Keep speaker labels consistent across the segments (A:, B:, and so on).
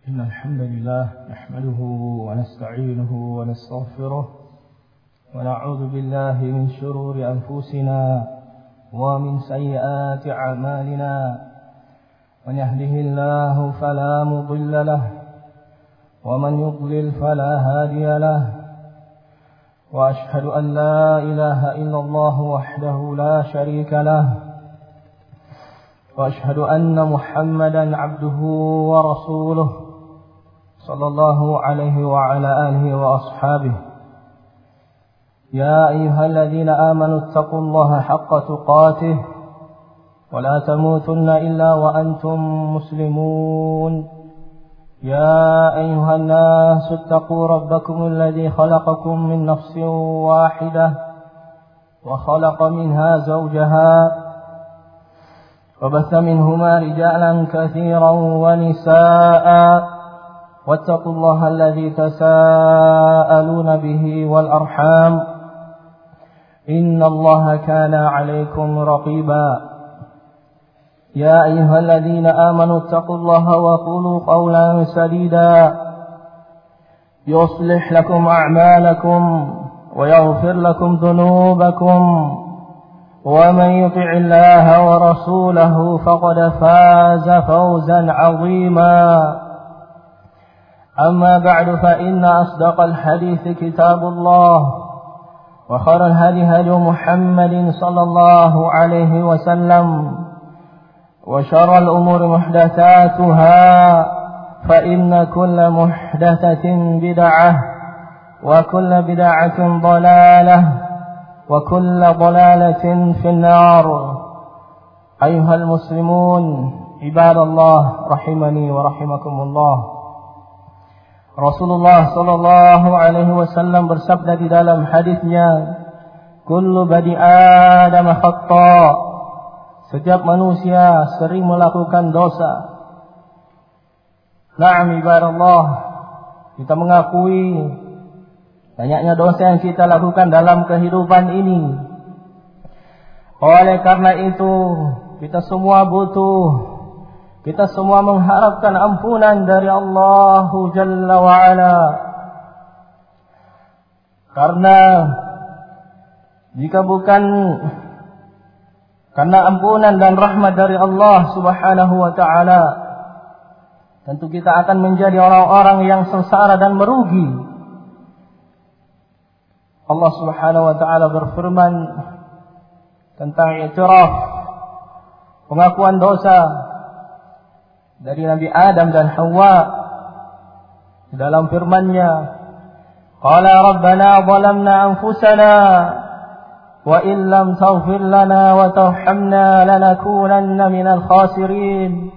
A: إن الحمد لله نحمده ونستعينه ونستغفره ونعوذ بالله من شرور أنفسنا ومن سيئات أعمالنا من يهده الله فلا مضل له ومن يضلل فلا هادي له وأشهد أن لا إله إلا الله وحده لا شريك له وأشهد أن محمدا عبده ورسوله صلى الله عليه وعلى آله وأصحابه يا أيها الذين آمنوا اتقوا الله حق تقاته ولا تموتن إلا وأنتم مسلمون يا أيها الناس اتقوا ربكم الذي خلقكم من نفس واحدة وخلق منها زوجها وبث منهما رجالا كثيرا ونساء واتقوا الله الذي تساءلون به والأرحام إن الله كان عليكم رقيبا يا أيها الذين آمنوا اتقوا الله وقولوا قولا سديدا يصلح لكم أعمالكم ويغفر لكم ذنوبكم ومن يطع الله ورسوله فقد فاز فوزا عظيما أما بعد فإن أصدق الحديث كتاب الله وخير الهدي هدي محمد صلى الله عليه وسلم وشر الأمور محدثاتها فإن كل محدثة بدعة وكل بدعة ضلالة وكل ضلالة في النار أيها المسلمون عباد الله رحمني ورحمكم الله. Rasulullah sallallahu alaihi wasallam bersabda di dalam hadisnya, "Kullu bani Adam khata." Setiap manusia sering melakukan dosa. Na'am ibadallah, kita mengakui banyaknya dosa yang kita lakukan dalam kehidupan ini. Oleh karena itu, kita semua mengharapkan ampunan dari Allah Jalla wa'ala. Karena jika bukan karena ampunan dan rahmat dari Allah Subhanahu wa ta'ala, tentu kita akan menjadi orang-orang yang sengsara dan merugi. Allah Subhanahu wa ta'ala berfirman tentang i'tiraf, pengakuan dosa dari Nabi Adam dan Hawa dalam firman-Nya, "Qala rabbana zalamna anfusana wa in lam taghfir lana wa tarhamna lanakunanna minal khasirin."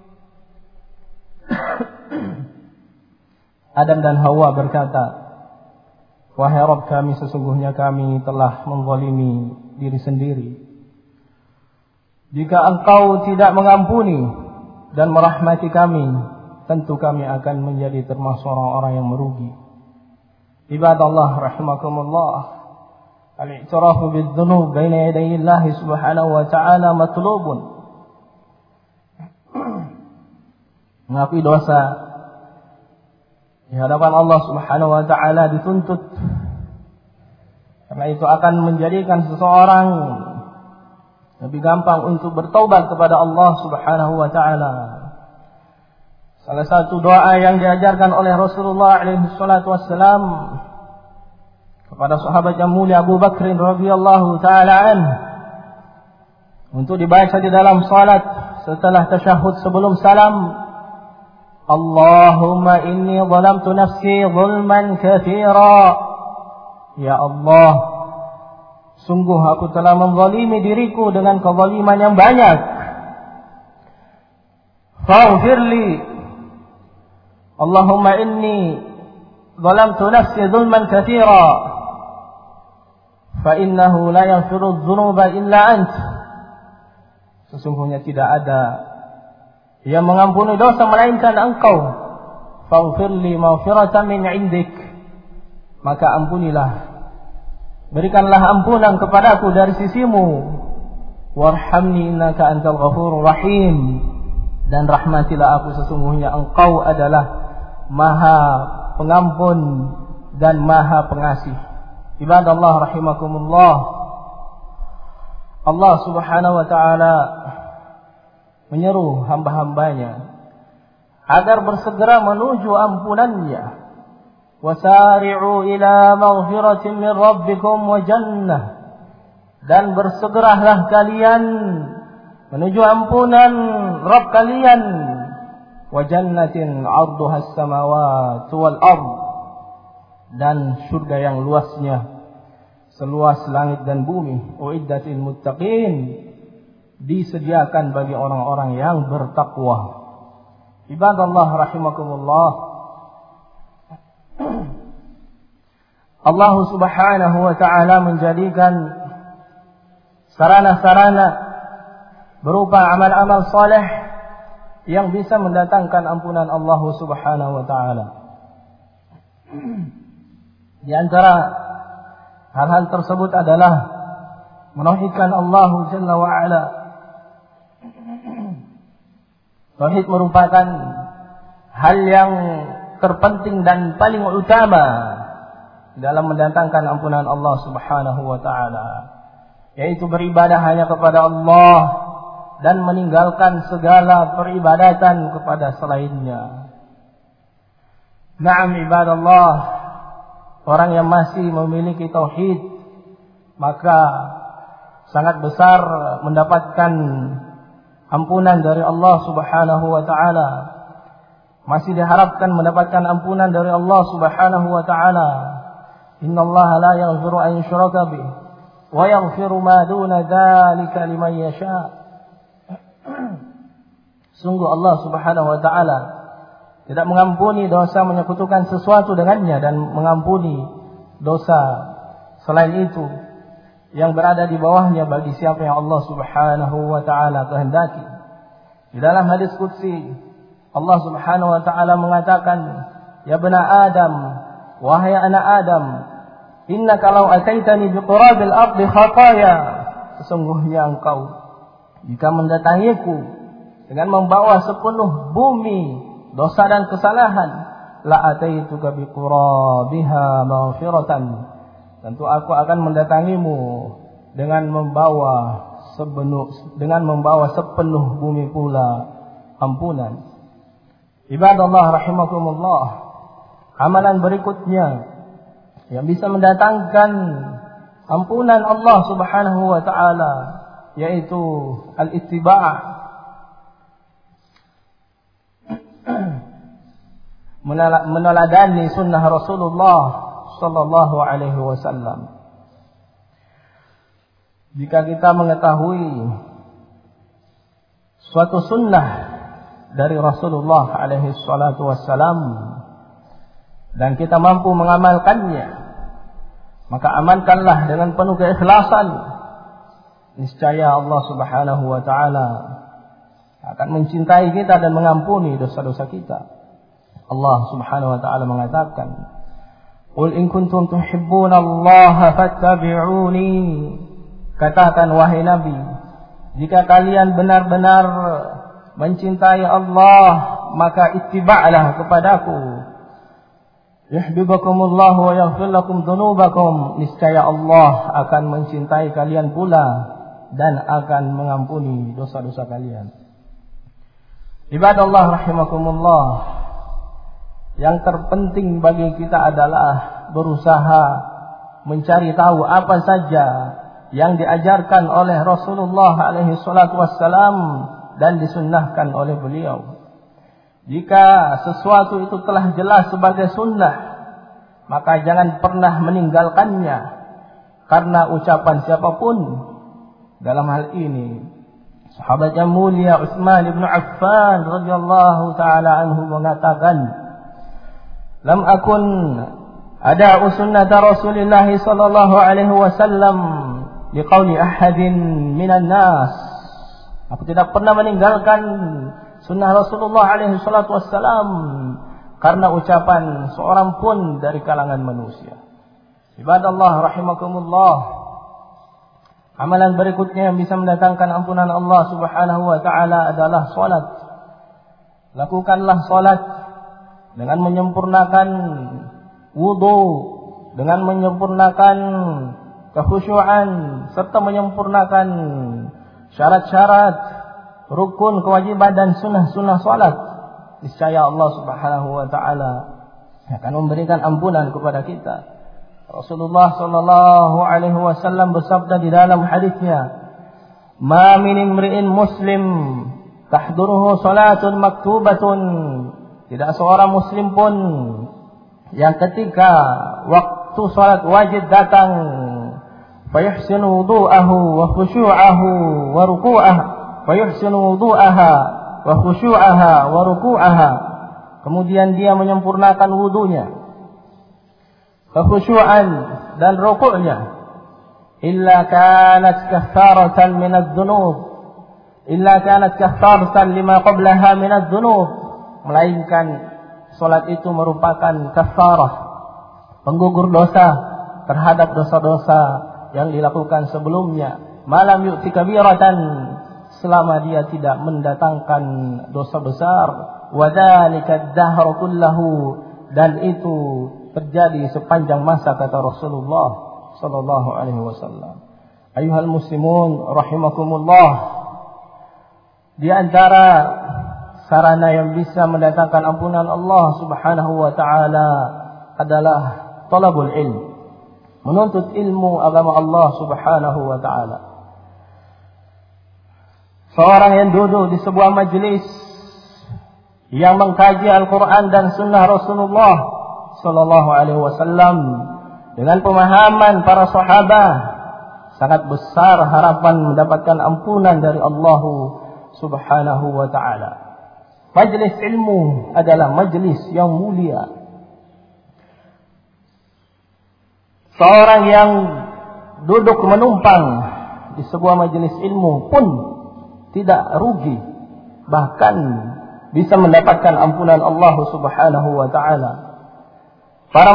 A: Adam dan Hawa berkata, "Wahai Rabb kami, sesungguhnya kami telah menzalimi diri sendiri. Jika Engkau tidak mengampuni dan merahmati kami, tentu kami akan menjadi termasuk orang-orang yang merugi." Ibadallah rahimakumullah, al-i'tirafu bidz-dzunub baina yaday Allah Subhanahu wa ta'ala matlubun. Mengakui dosa di hadapan Allah Subhanahu wa ta'ala dituntut. Karena itu akan menjadikan seseorang lebih gampang untuk bertaubat kepada Allah Subhanahu wa ta'ala. Salah satu doa yang diajarkan oleh Rasulullah alaihi salatu wassalam kepada sahabat yang mulia Abu Bakr radhiyallahu ta'ala anhu, untuk dibaca di dalam salat setelah tasyahud sebelum salam, "Allahumma inni zalamtu nafsi zulman katsira." Ya Allah, sungguh aku telah menzalimi diriku dengan kezaliman yang banyak. Faghfirli. Allahumma inni zalamtu nafsi zulman katsira fa innahu la yaghfiru dzunuba illa ant. Sesungguhnya tidak ada yang mengampuni dosa melainkan Engkau. Faghfirli maghfiratan min 'indik. Maka ampunilah, berikanlah ampunan kepadaku dari sisimu. Warhamni innaka antal ghafurur rahim. Dan rahmatilah aku, sesungguhnya Engkau adalah Maha Pengampun dan Maha Pengasih. Ibadallah rahimakumullah. Allah Subhanahu wa taala menyeru hamba-hambanya agar bersegera menuju ampunannya. Wasari'u ila maghfiratin min rabbikum wa jannah. Dan bersegeralah kalian menuju ampunan Rabb kalian. Wa jannatin 'arduha as-samawati wal ard. Dan surga yang luasnya seluas langit dan bumi. Uiddatil muttaqin, disediakan bagi orang-orang yang bertakwa. Ibadallah rahimakumullah. Allah Subhanahu wa taala menjadikan sarana-sarana berupa amal-amal saleh yang bisa mendatangkan ampunan Allah Subhanahu wa taala. Di antara hal-hal tersebut adalah menauhidkan Allah Jalla wa Ala. Tauhid merupakan hal yang terpenting dan paling utama dalam mendatangkan ampunan Allah Subhanahu wa taala, yaitu beribadah hanya kepada Allah dan meninggalkan segala peribadatan kepada selainnya. Na'am ibadallah, orang yang masih memiliki tauhid maka sangat besar mendapatkan ampunan dari Allah Subhanahu wa taala. Masih diharapkan mendapatkan ampunan dari Allah Subhanahu wa taala. Innallaha la yaghfiru an yushraka bih wa yaghfiru ma duna dzalika liman yasha. Sungguh Allah Subhanahu wa taala tidak mengampuni dosa menyekutukan sesuatu dengannya, dan mengampuni dosa selain itu yang berada di bawahnya bagi siapa yang Allah Subhanahu wa taala kehendaki. Di dalam hadis qudsi Allah Subhanahu wa taala mengatakan, "Ya bani Adam, wahai anak Adam, innaka law ataitani biqurabil ardi khataya." Sesungguhnya engkau jika mendatangiku dengan membawa sepenuh bumi dosa dan kesalahan, la ataituka biqurabiha maghfiratan. Tentu aku akan mendatangimu dengan membawa sepenuh bumi pula ampunan. Ibadallah rahimakumullah. Amalan berikutnya yang bisa mendatangkan ampunan Allah Subhanahu wa taala yaitu al-ittiba', meneladani sunnah Rasulullah sallallahu alaihi wasallam. Jika kita mengetahui suatu sunnah dari Rasulullah alaihi salatu wassalam dan kita mampu mengamalkannya, maka amalkanlah dengan penuh keikhlasan. Niscaya Allah Subhanahu wa taala akan mencintai kita dan mengampuni dosa-dosa kita. Allah Subhanahu wa taala mengatakan, "Qul in kuntum tuhibbunallaha fattabi'uni." Katakan wahai Nabi, jika kalian benar-benar mencintai Allah, maka ittiba'lah kepadaku. Yuhibbukumullahu wa yaghfir lakum dzunubakum. Niscaya Allah akan mencintai kalian pula dan akan mengampuni dosa-dosa kalian. Ibadallah rahimakumullah. Yang terpenting bagi kita adalah berusaha mencari tahu apa saja yang diajarkan oleh Rasulullah alaihi salatu wassalam dan disunnahkan oleh beliau. Jika sesuatu itu telah jelas sebagai sunnah, maka jangan pernah meninggalkannya karena ucapan siapapun. Dalam hal ini sahabat yang mulia Utsman bin Affan radhiyallahu taala anhu mengatakan, "Lam akun ada'u sunnata Rasulillah sallallahu alaihi wasallam liqauli ahadin minan nas." Aku tidak pernah meninggalkan sunnah Rasulullah alaihi salatu wassalam karena ucapan seorang pun dari kalangan manusia. Ibadallah rahimakumullah. Amalan berikutnya yang bisa mendatangkan ampunan Allah Subhanahu wa taala adalah salat. Lakukanlah salat dengan menyempurnakan wudu, dengan menyempurnakan kekhusyuan, serta menyempurnakan syarat-syarat, rukun, kewajiban dan sunnah-sunnah salat, niscaya Allah Subhanahu wa taala akan memberikan ampunan kepada kita. Rasulullah sallallahu alaihi wasallam bersabda di dalam hadisnya, "Ma min imri'in muslim tahduruhu salatun maktubatun." Tidak seorang muslim pun yang ketika waktu salat wajib datang, fayuhsinu wudu'ahu wa khusyu'ahu wa ruku'aha, fayuhsinu wudu'aha wa khusyu'aha wa ruku'aha, kemudian dia menyempurnakan wudunya, kekhusyuan dan rukuknya, illa kanat kaffaratan min adz-dzunub, illa kanat kaffaratan lima qablaha min adz-dzunub, melainkan salat itu merupakan kaffarah, penggugur dosa terhadap dosa-dosa yang dilakukan sebelumnya. Malam yu'ti kabiratan, selama dia tidak mendatangkan dosa besar. Wa dzalika ad-dahr kullahu, dan itu terjadi sepanjang masa, kata Rasulullah sallallahu alaihi wasallam. Ayuhal muslimun rahimakumullah, di antara sarana yang bisa mendatangkan ampunan Allah Subhanahu wa taala adalah talabul ilm, menuntut ilmu agama Allah Subhanahu wa taala. Seorang yang duduk di sebuah majelis yang mengkaji Al-Qur'an dan sunnah Rasulullah sallallahu alaihi wasallam dengan pemahaman para sahabat, sangat besar harapan mendapatkan ampunan dari Allah Subhanahu wa taala. Majlis ilmu adalah majlis yang mulia. Seorang yang duduk menumpang di sebuah majlis ilmu pun tidak rugi, bahkan bisa mendapatkan ampunan Allah Subhanahu wa taala. Para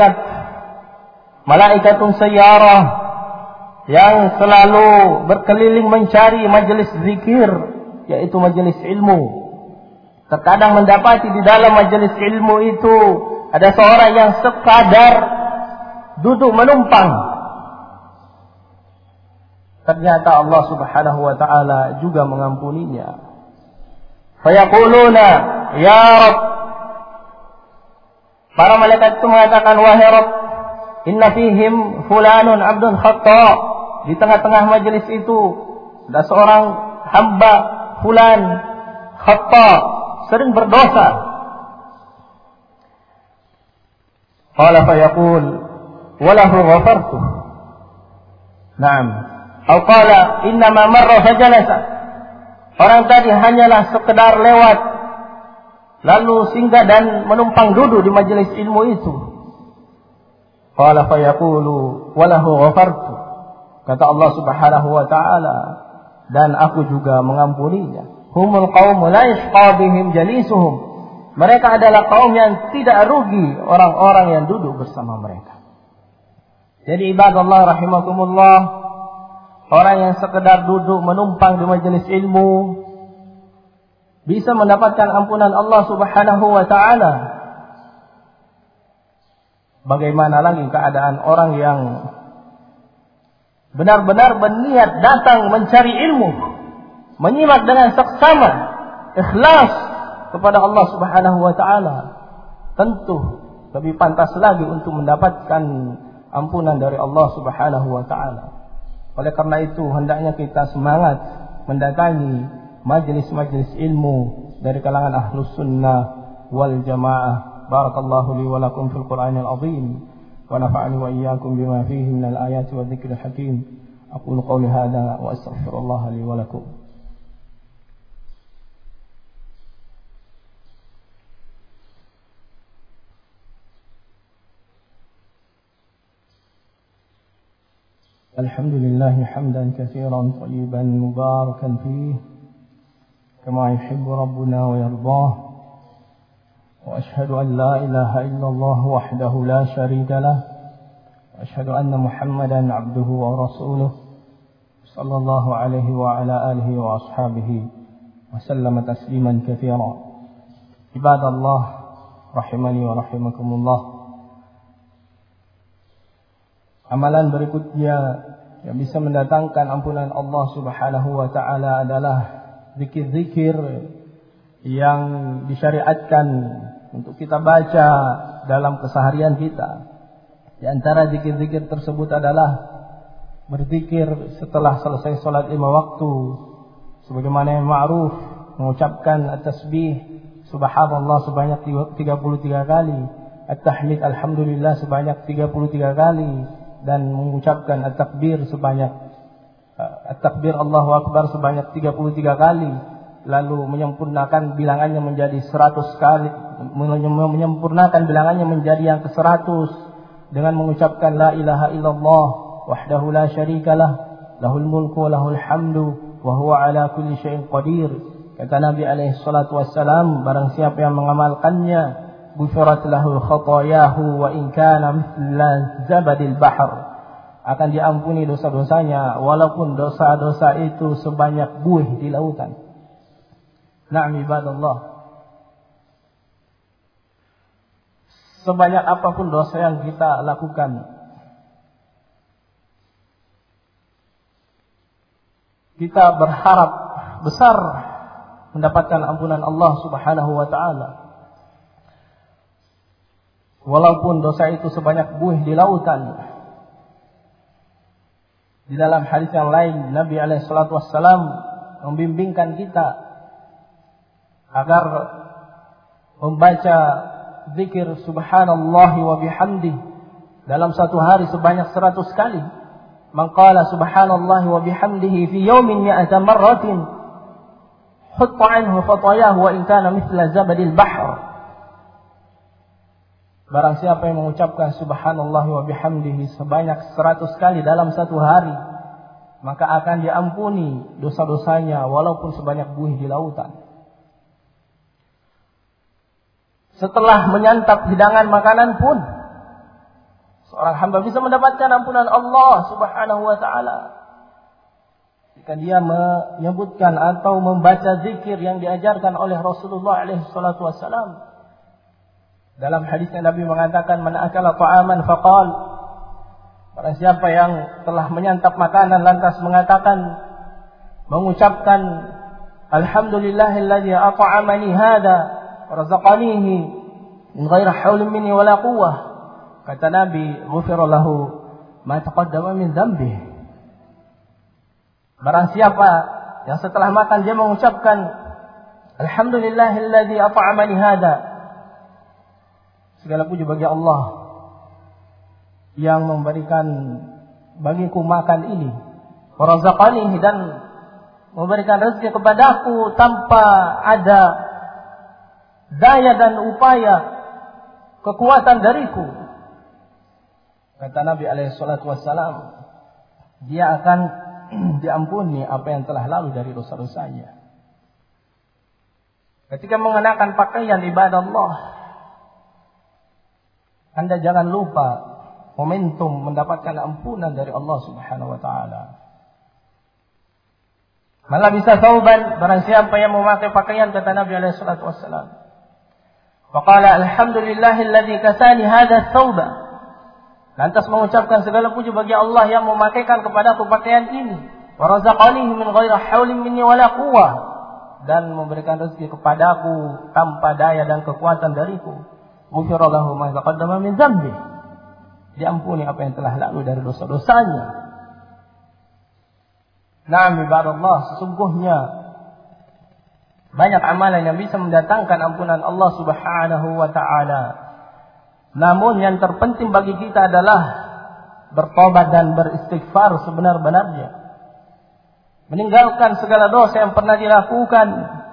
A: malaikatun sayyarah yang selalu berkeliling mencari majlis zikir, yaitu majlis ilmu, terkadang mendapati di dalam majelis ilmu itu ada seorang yang sekadar duduk menumpang. Ternyata Allah Subhanahu wa taala juga mengampuninya. Fayaquluna ya Rabb, para malaikat itu mengatakan, wahai Rabb, inna fihim fulanun abdun khata'. Di tengah-tengah majelis itu ada seorang hamba fulan khata', sering berdosa. Qala fayaqul walahu ghafartu. Naam. Atau qala innama marra fajalasa. Orang tadi hanyalah sekedar lewat lalu singgah dan menumpang duduk di majelis ilmu itu. Qala fayaqulu walahu ghafartu. Kata Allah Subhanahu wa taala, dan aku juga mengampuninya. Humul qaumu la yashqa bihim jalisuhum. Mereka adalah kaum yang tidak rugi orang-orang yang duduk bersama mereka. Jadi ibadallah rahimakumullah, orang yang sekedar duduk menumpang di majelis ilmu bisa mendapatkan ampunan Allah Subhanahu wa taala. Bagaimana lagi keadaan orang yang benar-benar berniat datang mencari ilmu, menyimak dengan seksama, ikhlas kepada Allah Subhanahu wa taala, tentu lebih pantas lagi untuk mendapatkan ampunan dari Allah Subhanahu wa taala. Oleh karena itu hendaknya kita semangat mendatangi majlis-majlis ilmu dari kalangan ahlus sunnah wal jamaah. Barakallahu li wa lakum fil Qur'anil azim wa nafa'ani wa iyyakum bima fihi minal ayati wa dzikril hakim. Aqulu qawli hadza wa astaghfirullah li wa lakum. الحمد لله حمدا كثيرا طيبا مباركا فيه كما يحب ربنا ويرضاه وأشهد أن لا إله إلا الله وحده لا شريك له وأشهد أن محمدا عبده ورسوله صلى الله عليه وعلى آله وأصحابه وسلم تسليما كثيرا. عباد الله, rahimani wa rahimakumullah. Amalan berikutnya yang bisa mendatangkan ampunan Allah Subhanahu wa taala adalah zikir-zikir yang disyariatkan untuk kita baca dalam keseharian kita. Di antara zikir-zikir tersebut adalah berzikir setelah selesai salat 5 waktu, sebagaimana yang ma'ruf, mengucapkan at-tasbih subhanallah sebanyak 33 kali, at-tahmid alhamdulillah sebanyak 33 kali, dan mengucapkan at-takbir sebanyak at-takbir Allahu akbar sebanyak 33 kali, lalu menyempurnakan bilangannya menjadi 100 kali, menyempurnakan bilangannya menjadi yang ke-100 dengan mengucapkan la ilaha illallah wahdahu la syarikalah lahul mulku wa lahul hamdu wa huwa ala kulli syai'in qadir. Kata Nabi alaihi salatu wassalam, barang siapa yang mengamalkannya, ghufirat lahu khatayahu wa in kana mithla zabadil bahr, akan diampuni dosa-dosanya walaupun dosa-dosa itu sebanyak buih di lautan. Na'am ibadallah, sebanyak apapun dosa yang kita lakukan, kita berharap besar mendapatkan ampunan Allah Subhanahu wa taala. Walaupun dosa itu sebanyak buih di lautan. Di dalam hadis yang lain, Nabi alaihi salatu wassalam membimbingkan kita agar membaca zikir subhanallah wa bihamdih dalam satu hari sebanyak 100 kali. Man qala subhanallah wa bihamdihi fi yawmin 100 marratin hutta anhu khatayahu wa in kana mithla zabadil bahr. Barang siapa yang mengucapkan subhanallah wa bihamdihi sebanyak 100 kali dalam satu hari, maka akan diampuni dosa-dosanya walaupun sebanyak buih di lautan. Setelah menyantap hidangan makanan pun, seorang hamba bisa mendapatkan ampunan Allah Subhanahu wa taala jika dia menyebutkan atau membaca zikir yang diajarkan oleh Rasulullah alaihi salatu wassalam. Dalam hadisnya Nabi mengatakan, man akala ta'aman faqal, barang siapa yang telah menyantap makanan lantas mengucapkan alhamdulillahilladzi at'amani hadza wa razaqanihi min ghairi haulin minni wala quwwah, kata Nabi, ghufira lahu ma taqaddama min dzambihi. Barang siapa yang setelah makan dia mengucapkan alhamdulillahilladzi at'amani hadza, segala puji bagi Allah yang memberikan bagiku makan ini, wa razaqanihi, dan memberikan rezeki kepadaku tanpa ada daya dan upaya kekuatan dariku. Kata Nabi alaihi salatu wassalam, dia akan diampuni apa yang telah lalu dari dosa-dosanya. Ketika mengenakan pakaian ibadah Allah, Anda jangan lupa momentum mendapatkan ampunan dari Allah Subhanahu wa taala. Malah bisa sauban, barang siapa yang memakai pakaian, kata Nabi alaihi salatu wassalam, faqala alhamdulillahilladzi kasani hadha thawba, lantas mengucapkan segala puji bagi Allah yang memakaikan kepadaku pakaian ini, wa razaqanihi min ghairi haulin minni wala quwwah, dan memberikan rezeki kepadaku tanpa daya dan kekuatan dariku. Ghufira lahu ma taqaddama min dzambi, diampuni apa yang telah lalu dari dosa-dosanya. Na'am ibadallah, sesungguhnya banyak amalan yang bisa mendatangkan ampunan Allah Subhanahu wa taala. Namun yang terpenting bagi kita adalah bertobat dan beristighfar sebenar-benarnya. Meninggalkan segala dosa yang pernah dilakukan,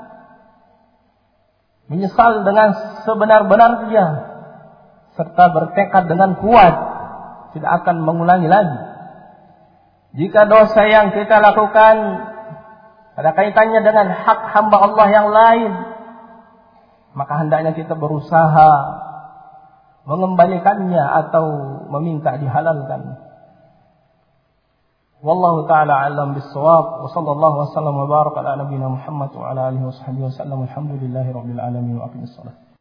A: menyesal dengan sebenar-benarnya, serta bertekad dengan kuat tidak akan mengulangi lagi. Jika dosa yang kita lakukan ada kaitannya dengan hak hamba Allah yang lain, maka hendaknya kita berusaha mengembalikannya atau meminta dihalalkan. Wallahu ta'ala a'lam bis-shawab, wa sallallahu wasallam wa baraka ala nabiyyina Muhammad wa ala alihi washabbihi wasallam. Alhamdulillahirabbil alamin wa aqimis shalah.